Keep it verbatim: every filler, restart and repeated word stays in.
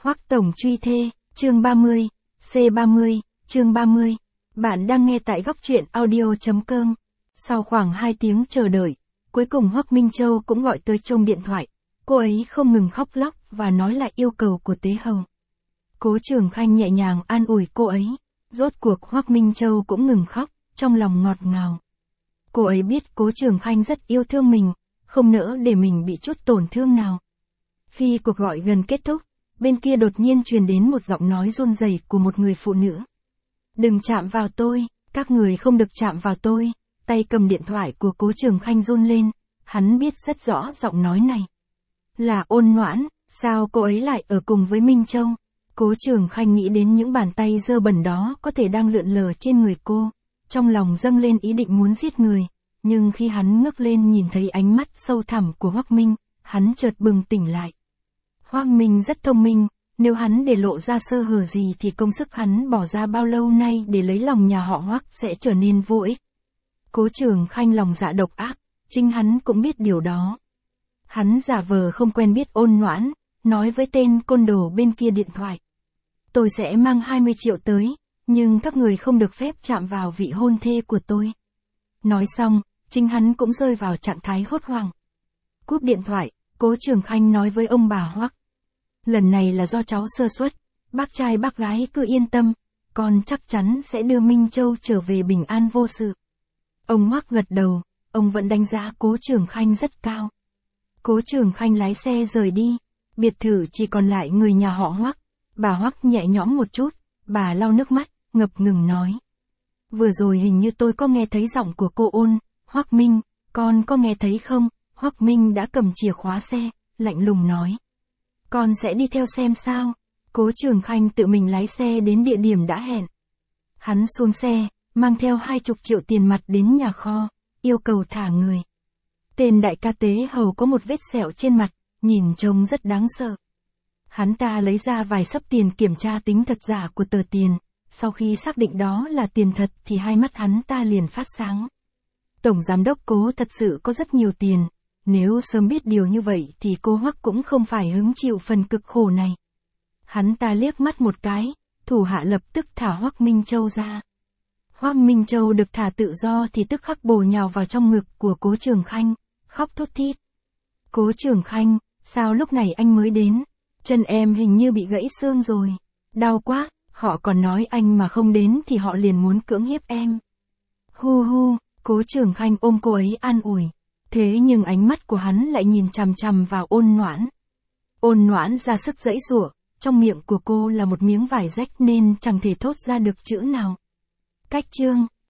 Hoắc tổng truy thê, chương ba mươi, C ba mươi, chương ba mươi. Bạn đang nghe tại góc truyện audio chấm com. Sau khoảng hai tiếng chờ đợi, cuối cùng Hoắc Minh Châu cũng gọi tới trong điện thoại. Cô ấy không ngừng khóc lóc và nói lại yêu cầu của Tế Hầu. Cố Trường Khanh nhẹ nhàng an ủi cô ấy. Rốt cuộc Hoắc Minh Châu cũng ngừng khóc, trong lòng ngọt ngào. Cô ấy biết Cố Trường Khanh rất yêu thương mình, không nỡ để mình bị chút tổn thương nào. Khi cuộc gọi gần kết thúc, bên kia đột nhiên truyền đến một giọng nói run rẩy của một người phụ nữ. Đừng chạm vào tôi, các người không được chạm vào tôi. Tay cầm điện thoại của Cố Trường Khanh run lên, hắn biết rất rõ giọng nói này. Là Ôn Noãn, sao cô ấy lại ở cùng với Minh Châu? Cố Trường Khanh nghĩ đến những bàn tay dơ bẩn đó có thể đang lượn lờ trên người cô. Trong lòng dâng lên ý định muốn giết người, nhưng khi hắn ngước lên nhìn thấy ánh mắt sâu thẳm của Hoắc Minh, hắn chợt bừng tỉnh lại. Hoắc Minh rất thông minh, nếu hắn để lộ ra sơ hở gì thì công sức hắn bỏ ra bao lâu nay để lấy lòng nhà họ Hoắc sẽ trở nên vô ích. Cố Trường Khanh lòng dạ độc ác, chính hắn cũng biết điều đó. Hắn giả vờ không quen biết Ôn Noãn, nói với tên côn đồ bên kia điện thoại. Tôi sẽ mang hai mươi triệu tới, nhưng các người không được phép chạm vào vị hôn thê của tôi. Nói xong, chính hắn cũng rơi vào trạng thái hốt hoảng. Cúp điện thoại, Cố Trường Khanh nói với ông bà Hoắc. Lần này là do cháu sơ suất, bác trai bác gái cứ yên tâm, con chắc chắn sẽ đưa Minh Châu trở về bình an vô sự. Ông Hoắc gật đầu, ông vẫn đánh giá Cố Trường Khanh rất cao. Cố Trường Khanh lái xe rời đi, biệt thự chỉ còn lại người nhà họ Hoắc. Bà Hoắc nhẹ nhõm một chút, bà lau nước mắt, ngập ngừng nói. Vừa rồi hình như tôi có nghe thấy giọng của cô Ôn, Hoắc Minh, con có nghe thấy không? Hoắc Minh đã cầm chìa khóa xe, lạnh lùng nói. Con sẽ đi theo xem sao? Cố Trường Khanh tự mình lái xe đến địa điểm đã hẹn. Hắn xuống xe, mang theo hai chục triệu tiền mặt đến nhà kho, yêu cầu thả người. Tên đại ca Tế Hầu có một vết sẹo trên mặt, nhìn trông rất đáng sợ. Hắn ta lấy ra vài xấp tiền kiểm tra tính thật giả của tờ tiền, sau khi xác định đó là tiền thật thì hai mắt hắn ta liền phát sáng. Tổng giám đốc Cố thật sự có rất nhiều tiền, nếu sớm biết điều như vậy thì cô Hoắc cũng không phải hứng chịu phần cực khổ này. Hắn ta liếc mắt một cái, thủ hạ lập tức thả Hoắc Minh Châu ra. Hoắc Minh Châu được thả tự do thì tức khắc bổ nhào vào trong ngực của Cố Trường Khanh, khóc thút thít. Cố Trường Khanh, sao lúc này anh mới đến? Chân em hình như bị gãy xương rồi. Đau quá, họ còn nói anh mà không đến thì họ liền muốn cưỡng hiếp em. Hu hu, Cố Trường Khanh ôm cô ấy an ủi. Thế nhưng ánh mắt của hắn lại nhìn chằm chằm vào Ôn Noãn. Ôn Noãn ra sức giãy giụa, trong miệng của cô là một miếng vải rách nên chẳng thể thốt ra được chữ nào. Cách chương,